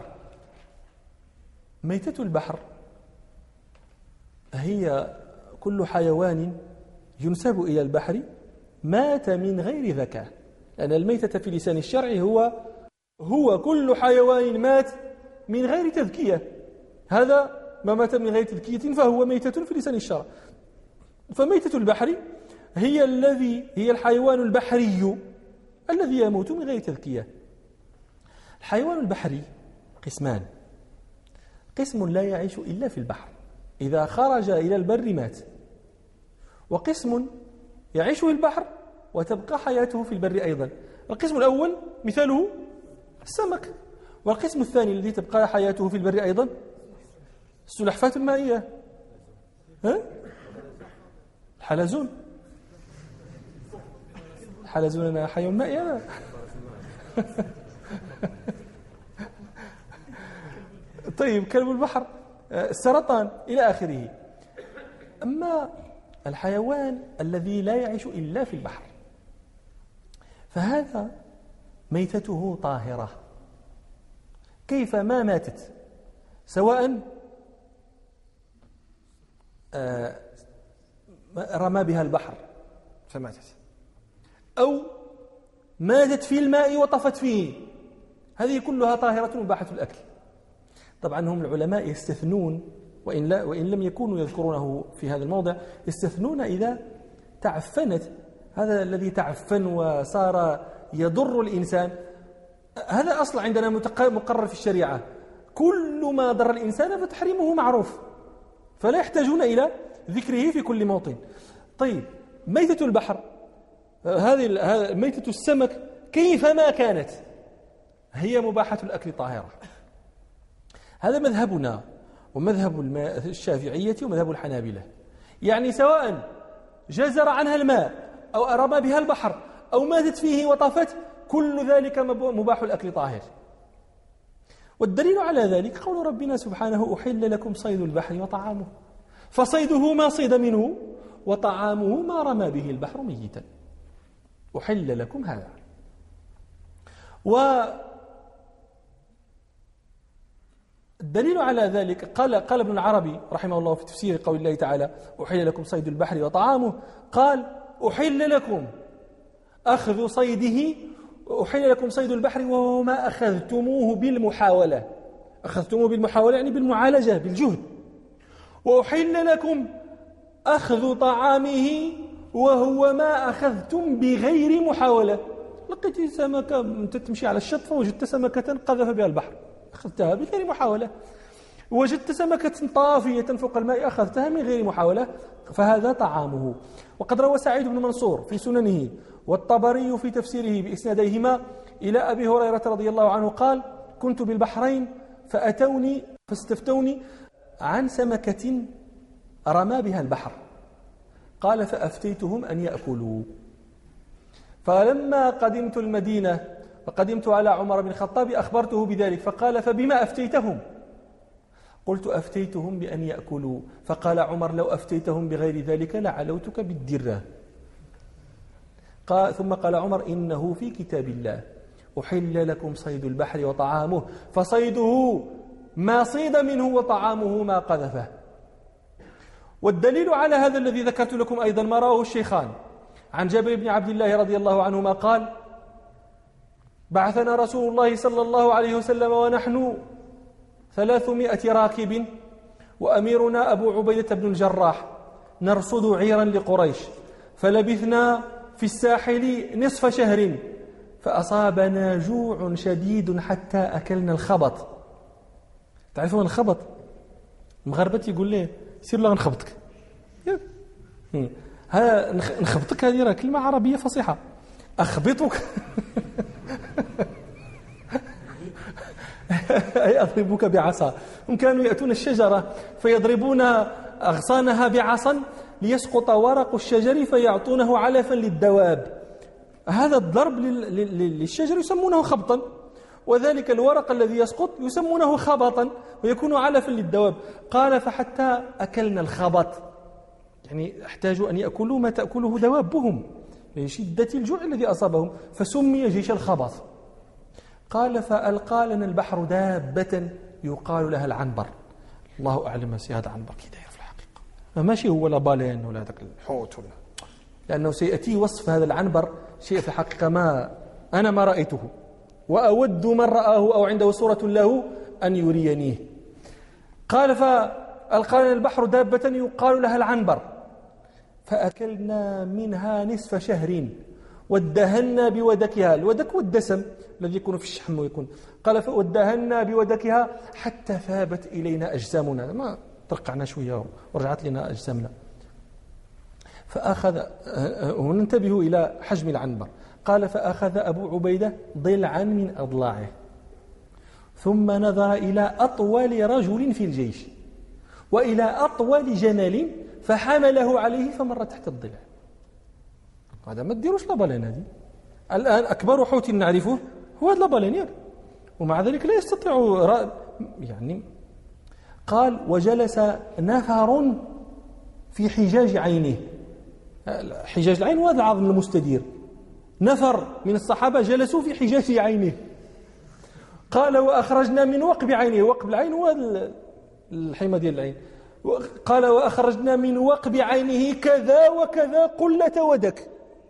ميتة البحر هي كل حيوان ينسب إلى البحر مات من غير ذكاء، لأن الميتة في لسان الشرع هو هو كل حيوان مات من غير تذكية، هذا ما مات من غير تذكية فهو ميتة في لسان الشرع. فميتة البحر هي الذي هي الحيوان البحري الذي يموت من غير تذكية. الحيوان البحري قسمان، قسم لا يعيش إلا في البحر إذا خرج إلى البر مات، وقسم يعيش في البحر وتبقى حياته في البر أيضا. القسم الأول مثاله السمك، والقسم الثاني الذي تبقى حياته في البر أيضا السلحفاة المائية، ها؟ الحلزون. الحلزون أنا حيوان مائي أنا. طيب كلب البحر، السرطان إلى آخره. أما الحيوان الذي لا يعيش إلا في البحر فهذا ميتته طاهرة كيف ما ماتت، سواء رمى بها البحر فماتت أو ماتت في الماء وطفت فيه، هذه كلها طاهرة مباحة الأكل. طبعا هم العلماء يستثنون وإن, لا وإن لم يكونوا يذكرونه في هذا الموضع، يستثنون إذا تعفنت. هذا الذي تعفن وصار يضر الإنسان، هذا أصل عندنا مقرر في الشريعة، كل ما ضر الإنسان فتحريمه معروف، فلا يحتاجون إلى ذكره في كل موطن. طيب، ميتة البحر، هذه ميتة السمك كيفما كانت هي مباحة الأكل طاهرة. هذا مذهبنا ومذهب الشافعية ومذهب الحنابلة، يعني سواء جزر عنها الماء أو أرمى بها البحر أو ماتت فيه وطافت، كل ذلك مباح الأكل طاهر. والدليل على ذلك قول ربنا سبحانه: أحل لكم صيد البحر وطعامه، فصيده ما صيد منه وطعامه ما رمى به البحر ميتا، أحل لكم هذا. والدليل على ذلك قال قال ابن العربي رحمه الله في تفسير قول الله تعالى: أحل لكم صيد البحر وطعامه، قال: أحل لكم أخذ صيده، أحل لكم صيد البحر وهو ما أخذتموه بالمحاولة، أخذتموه بالمحاولة يعني بالمعالجة بالجهد. وأحل لكم أخذ طعامه وهو ما أخذتم بغير محاولة. لقيت سمكة تمشي على الشط فوجدت سمكة قذف بها البحر، أخذتها بغير محاولة. وجدت سمكة طافية فوق الماء، أخذتها من غير محاولة، فهذا طعامه. وقد روى سعيد بن منصور في سننه والطبري في تفسيره بإسناديهما إلى أبي هريرة رضي الله عنه قال: كنت بالبحرين فأتوني فاستفتوني عن سمكة رمى بها البحر، قال: فأفتيتهم أن يأكلوا. فلما قدمت المدينة وقدمت على عمر بن الخطاب أخبرته بذلك، فقال: فبما أفتيتهم؟ قلت: أفتيتهم بأن يأكلوا. فقال عمر: لو أفتيتهم بغير ذلك لعلوتك بالدرة. قال ثم قال عمر: إنه في كتاب الله أحل لكم صيد البحر وطعامه، فصيده ما صيد منه وطعامه ما قذفه. والدليل على هذا الذي ذكرت لكم أيضا ما رواه الشيخان عن جابر بن عبد الله رضي الله عنهما قال: بعثنا رسول الله صلى الله عليه وسلم ونحن ثلاثمائة راكب وأميرنا أبو عبيدة بن الجراح نرصد عيرا لقريش، فلبثنا في الساحل نصف شهر، فأصابنا جوع شديد حتى أكلنا الخبط. تعرفون الخبط؟ المغاربة يقول ليه: سير لا نخبطك. ها نخبطك هذه راه كلمة عربية فصيحة. أخبطك أي أضربك بعصا. هم كانوا يأتون الشجرة فيضربون أغصانها بعصا ليسقط ورق الشجر فيعطونه علفا للدواب. هذا الضرب للشجر يسمونه خبطا، وذلك الورق الذي يسقط يسمونه خبطا ويكون علفا للدواب. قال: فحتى أكلنا الخبط، يعني احتاجوا أن يأكلوا ما تأكله دوابهم لشدة الجوع الذي أصابهم، فسمي جيش الخبط. قال: فألقى لنا البحر دابة يقال لها العنبر. الله أعلم ما هذا العنبر كي داير في الحقيقة، ماشي هو لا بالين ولا ذاك الحوت ولا، لأنه سيأتي وصف هذا العنبر شيء في الحقيقة ما أنا ما رأيته، وأود من رآه أو عنده صورة له أن يرينيه. قال: فألقى لنا البحر دابة يقال لها العنبر، فأكلنا منها نصف شهر وادهنا بودكها. الودك والدسم الذي يكون في الشحم ويكون. قال: فودهنا بودكها حتى ثابت إلينا أجسامنا، ما ترقعنا شوية ورجعت لنا أجسامنا. فأخذ، وننتبه إلى حجم العنبر. قال: فأخذ أبو عبيدة ضلعا من أضلاعه ثم نظر إلى أطول رجل في الجيش وإلى أطول جمل فحمله عليه فمر تحت الضلع. هذا ما تديروش لابالين. هذه الآن أكبر حوت نعرفه هو هذا لابالين، ومع ذلك لا يستطيع يعني. قال: وجلس نفر في حجاج عينه. حجاج العين هو هذا العظم المستدير. نفر من الصحابة جلسوا في حجاج عينه. قال: وأخرجنا من وقب عينه. وقب العين هو الحمى ديال العين. قال: وأخرجنا من وقب عينه كذا وكذا قلة ودك.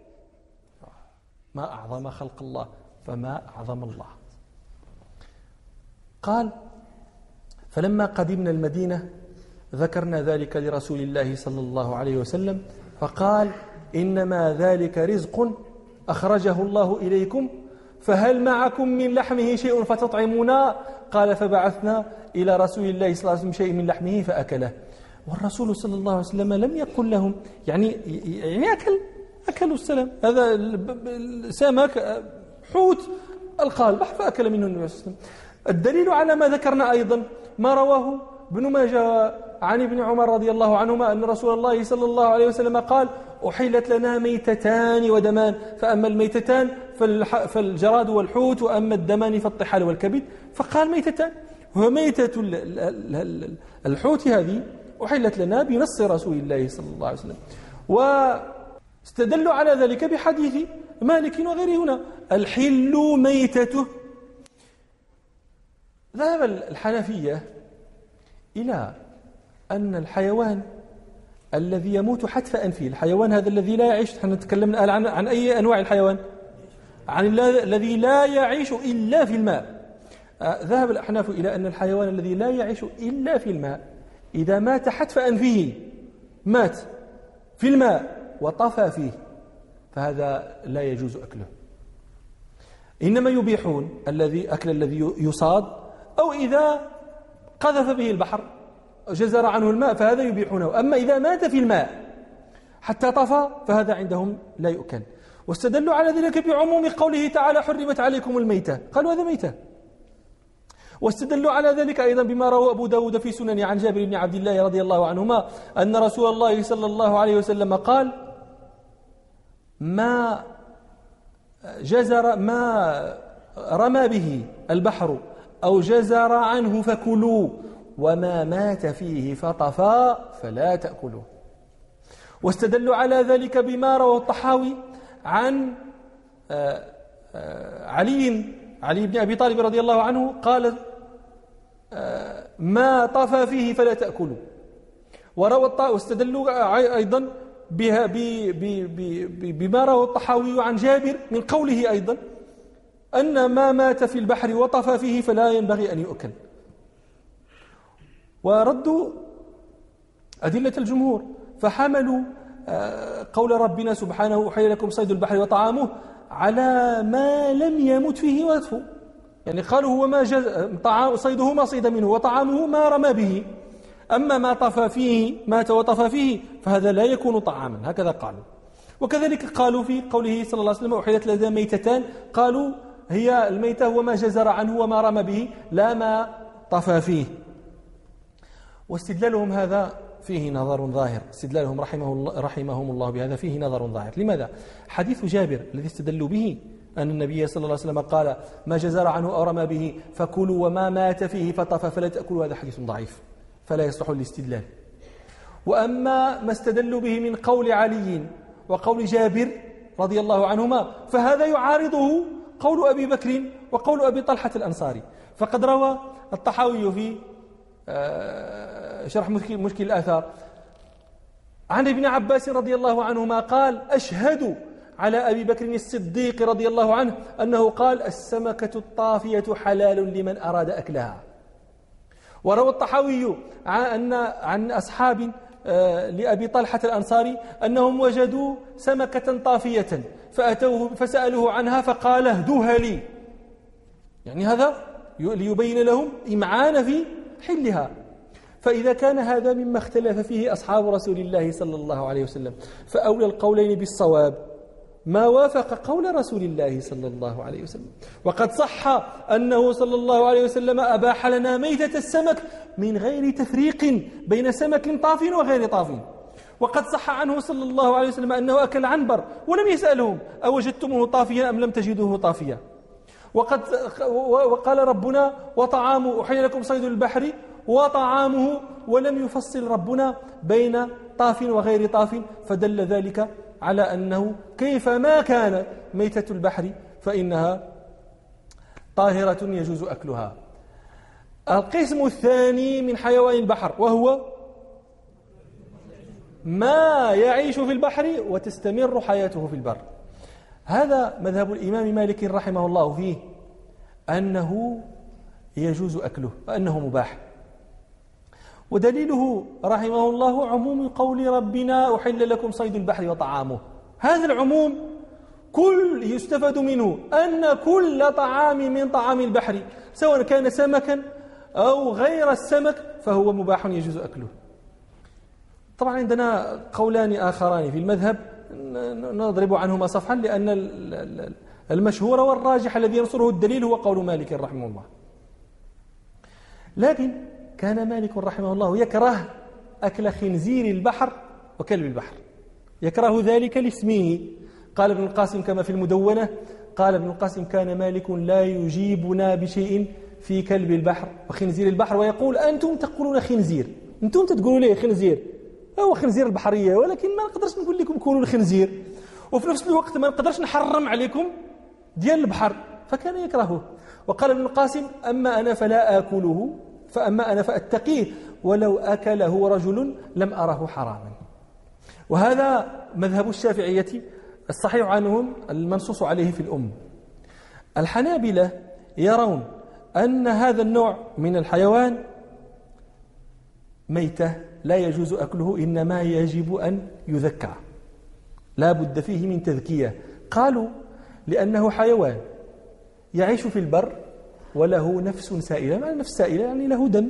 ما أعظم خلق الله، فما أعظم الله. قال: فلما قدمنا المدينة ذكرنا ذلك لرسول الله صلى الله عليه وسلم فقال إنما ذلك رزق أخرجه الله إليكم فهل معكم من لحمه شيء فتطعمونا؟ قال فبعثنا إلى رسول الله صلى الله عليه وسلم شيء من لحمه فأكله. والرسول صلى الله عليه وسلم لم يقل لهم يعني يعني أكل أكلوا السلام، هذا سمك حوت ألقى البحر فأكل منه النبي صلى الله عليه وسلم. الدليل على ما ذكرنا أيضا ما رواه ابن ماجه عن ابن عمر رضي الله عنهما أن رسول الله صلى الله عليه وسلم قال أحلت لنا ميتتان ودمان، فأما الميتتان فالجراد والحوت، وأما الدمان فالطحال والكبد. فقال ميتتان، وميتة الحوت هذه أحلت لنا بنص رسول الله صلى الله عليه وسلم. واستدلوا على ذلك بحديث مالك وغيره هنا الحل ميتته. ذهب الحنفية إلى أن الحيوان الذي يموت حتف أنفه، الحيوان هذا الذي لا يعيش، نحن نتكلم الآن عن, عن أي أنواع الحيوان؟ عن الذي لا يعيش إلا في الماء. آه ذهب الأحناف إلى أن الحيوان الذي لا يعيش إلا في الماء إذا مات حتف أنفه، مات في الماء وطفى فيه، فهذا لا يجوز أكله. إنما يبيحون الذي أكل الذي يصاد، أو إذا قذف به البحر جزر عنه الماء فهذا يبيحونه. أما إذا مات في الماء حتى طفى فهذا عندهم لا يؤكل. واستدلوا على ذلك بعموم قوله تعالى حرمت عليكم الميتة، قالوا هذا ميتة. واستدلوا على ذلك أيضا بما روى أبو داود في سنن عن جابر بن عبد الله رضي الله عنهما أن رسول الله صلى الله عليه وسلم قال ما جزر ما رمى به البحر أو جزر عنه فكلوا، وما مات فيه فطفى فلا تأكلوا. واستدلوا على ذلك بما روى الطحاوي عن علي علي بن أبي طالب رضي الله عنه قال ما طفى فيه فلا تأكلوا. وروى واستدلوا أيضا بها بما روى الطحاوي عن جابر من قوله أيضا أن ما مات في البحر وطفى فيه فلا ينبغي أن يؤكل. وردوا أدلة الجمهور فحملوا قول ربنا سبحانه أحل لكم صيد البحر وطعامه على ما لم يمت فيه ويطفو، يعني قالوا هو ما جز... صيده ما صيد منه وطعامه ما رمى به، أما ما طفى فيه مات وطفى فيه فهذا لا يكون طعاما، هكذا قالوا. وكذلك قالوا في قوله صلى الله عليه وسلم أحلت لنا ميتتان، قالوا هي الميتة هو ما جزر عنه وما رمى به لا ما طفى فيه. واستدلالهم هذا فيه نظر ظاهر، استدلالهم رحمه الله رحمهم الله بهذا فيه نظر ظاهر. لماذا؟ حديث جابر الذي استدلوا به أن النبي صلى الله عليه وسلم قال ما جزر عنه أو رمى به فكلوا وما مات فيه فطفى فلا تأكلوا، هذا حديث ضعيف فلا يصلح الاستدلال. وأما ما استدلوا به من قول علي وقول جابر رضي الله عنهما فهذا يعارضه قول أبي بكر وقول أبي طلحة الأنصاري. فقد روى الطحاوي في شرح مشكل الآثار عن ابن عباس رضي الله عنهما قال أشهد على أبي بكر الصديق رضي الله عنه أنه قال السمكة الطافية حلال لمن أراد أكلها. وروى الطحاوي عن عن أصحاب لأبي طلحة الأنصاري أنهم وجدوا سمكة طافية فأتوه فسألوه عنها فقال اهدوها لي، يعني هذا ليبين لهم إمعان في حلها. فإذا كان هذا مما اختلف فيه أصحاب رسول الله صلى الله عليه وسلم فأولى القولين بالصواب ما وافق قول رسول الله صلى الله عليه وسلم. وقد صح أنه صلى الله عليه وسلم أباح لنا ميتة السمك من غير تفريق بين سمك طاف وغير طاف. وقد صح عنه صلى الله عليه وسلم أنه أكل عنبر ولم يسألهم أوجدتموه طافيا أم لم تجدوه طافيا. وقد وقال ربنا وطعامه أحل لكم صيد البحر وطعامه، ولم يفصل ربنا بين طاف وغير طاف، فدل ذلك على أنه كيفما كان ميتة البحر فإنها طاهرة يجوز أكلها. القسم الثاني من حيوان البحر وهو ما يعيش في البحر وتستمر حياته في البر. هذا مذهب الإمام مالك رحمه الله فيه أنه يجوز أكله وأنه مباح. ودليله رحمه الله عموم قول ربنا أحل لكم صيد البحر وطعامه. هذا العموم كل يستفاد منه أن كل طعام من طعام البحر سواء كان سمكا أو غير السمك فهو مباح يجوز أكله. طبعا عندنا قولان آخران في المذهب نضرب عنهما صفحا، لأن المشهور والراجح الذي ينصره الدليل هو قول مالك رحمه الله. لكن كان مالك رحمه الله يكره أكل خنزير البحر وكلب البحر، يكره ذلك لاسمه. قال ابن القاسم كما في المدونة، قال ابن القاسم كان مالك لا يجيبنا بشيء في كلب البحر وخنزير البحر ويقول أنتم تقولون خنزير، أنتم تقولوا ليه خنزير، هو خنزير البحرية، ولكن ما نقدرش نقول لكم كونوا الخنزير، وفي نفس الوقت ما نقدرش نحرم عليكم ديال البحر، فكان يكرهه. وقال ابن القاسم أما أنا فلا آكله، فأما أنا فأتقيه، ولو أكله رجل لم أره حراما. وهذا مذهب الشافعية الصحيح عنهم المنصوص عليه في الأم. الحنابلة يرون أن هذا النوع من الحيوان ميتة لا يجوز أكله، إنما يجب أن يذكى، لا بد فيه من تذكية. قالوا لأنه حيوان يعيش في البر وله نفس سائلة، معنى نفس سائلة يعني له دم،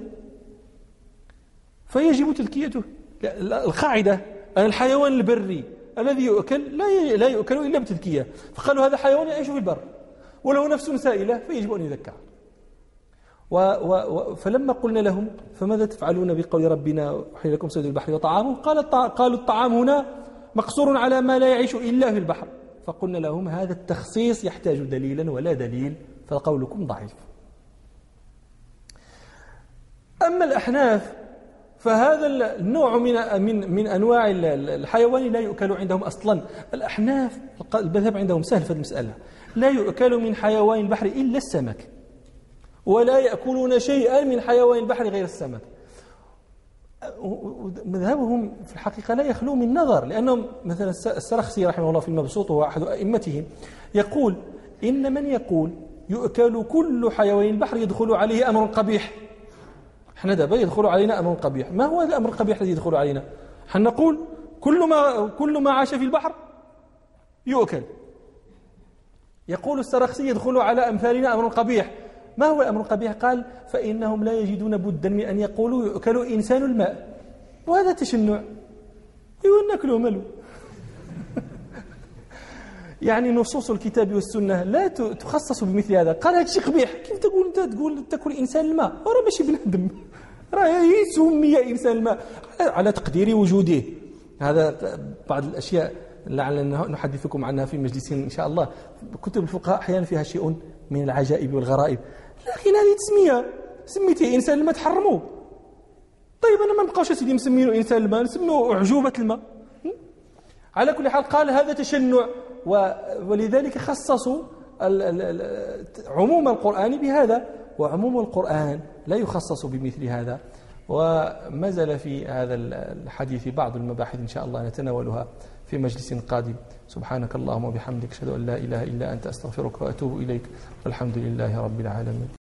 فيجب تذكيته. القاعدة أن الحيوان البري الذي يؤكل لا لا يؤكل إلا بتذكية، فقالوا هذا حيوان يعيش في البر وله نفس سائلة فيجب أن يذكى. و و فلما قلنا لهم فماذا تفعلون بقول ربنا أحل لكم صيد البحر وطعامه، قال قالوا الطعام هنا مقصور على ما لا يعيش إلا في البحر. فقلنا لهم هذا التخصيص يحتاج دليلا ولا دليل، فقولكم ضعيف. أما الأحناف فهذا النوع من من من أنواع الحيوان لا يؤكل عندهم أصلا. الأحناف المذهب عندهم سهل في المسألة، لا يؤكل من حيوان البحر إلا السمك، ولا يأكلون شيئا من حيوان البحر غير السمك. مذهبهم في الحقيقة لا يخلو من نظر، لأنهم مثلا السرخسي رحمه الله في المبسوط وهو أحد أئمتهم يقول إن من يقول يؤكل كل حيوان البحر يدخل عليه أمر قبيح. احنا دابا يدخل علينا أمر قبيح. ما هو الأمر القبيح الذي يدخل علينا؟ احنا نقول كل ما كل ما عاش في البحر يؤكل. يقول السرخسي يدخل على أمثالنا أمر قبيح. ما هو الأمر القبيح؟ قال فإنهم لا يجدون بدا من أن يقولوا يؤكل إنسان الماء، وهذا تشنع، ايوا ناكلوه مالو. يعني نصوص الكتاب والسنة لا تخصص بمثل هذا. قال هذا شيء قبيح، كيف تقول انت تقول تاكل إنسان الماء؟ راه ماشي بنادم، راه يسمي إنسان الماء على تقدير وجوده. هذا بعض الأشياء لعلنا نحدثكم عنها في مجلس إن شاء الله. كتب الفقهاء أحيانا فيها شيء من العجائب والغرائب، لكن هذه تسمية، سميتيه إنسان الماء تحرموه. طيب أنا ما نبقاوش سيدي مسمينه إنسان الماء، نسميه أعجوبة الماء. على كل حال قال هذا تشنع، ولذلك خصصوا عموم القرآن بهذا، وعموم القرآن لا يخصص بمثل هذا. وما زال في هذا الحديث بعض المباحث إن شاء الله نتناولها في مجلس قادم. سبحانك اللهم وبحمدك أشهد أن لا إله إلا أنت أستغفرك وأتوب إليك، والحمد لله رب العالمين.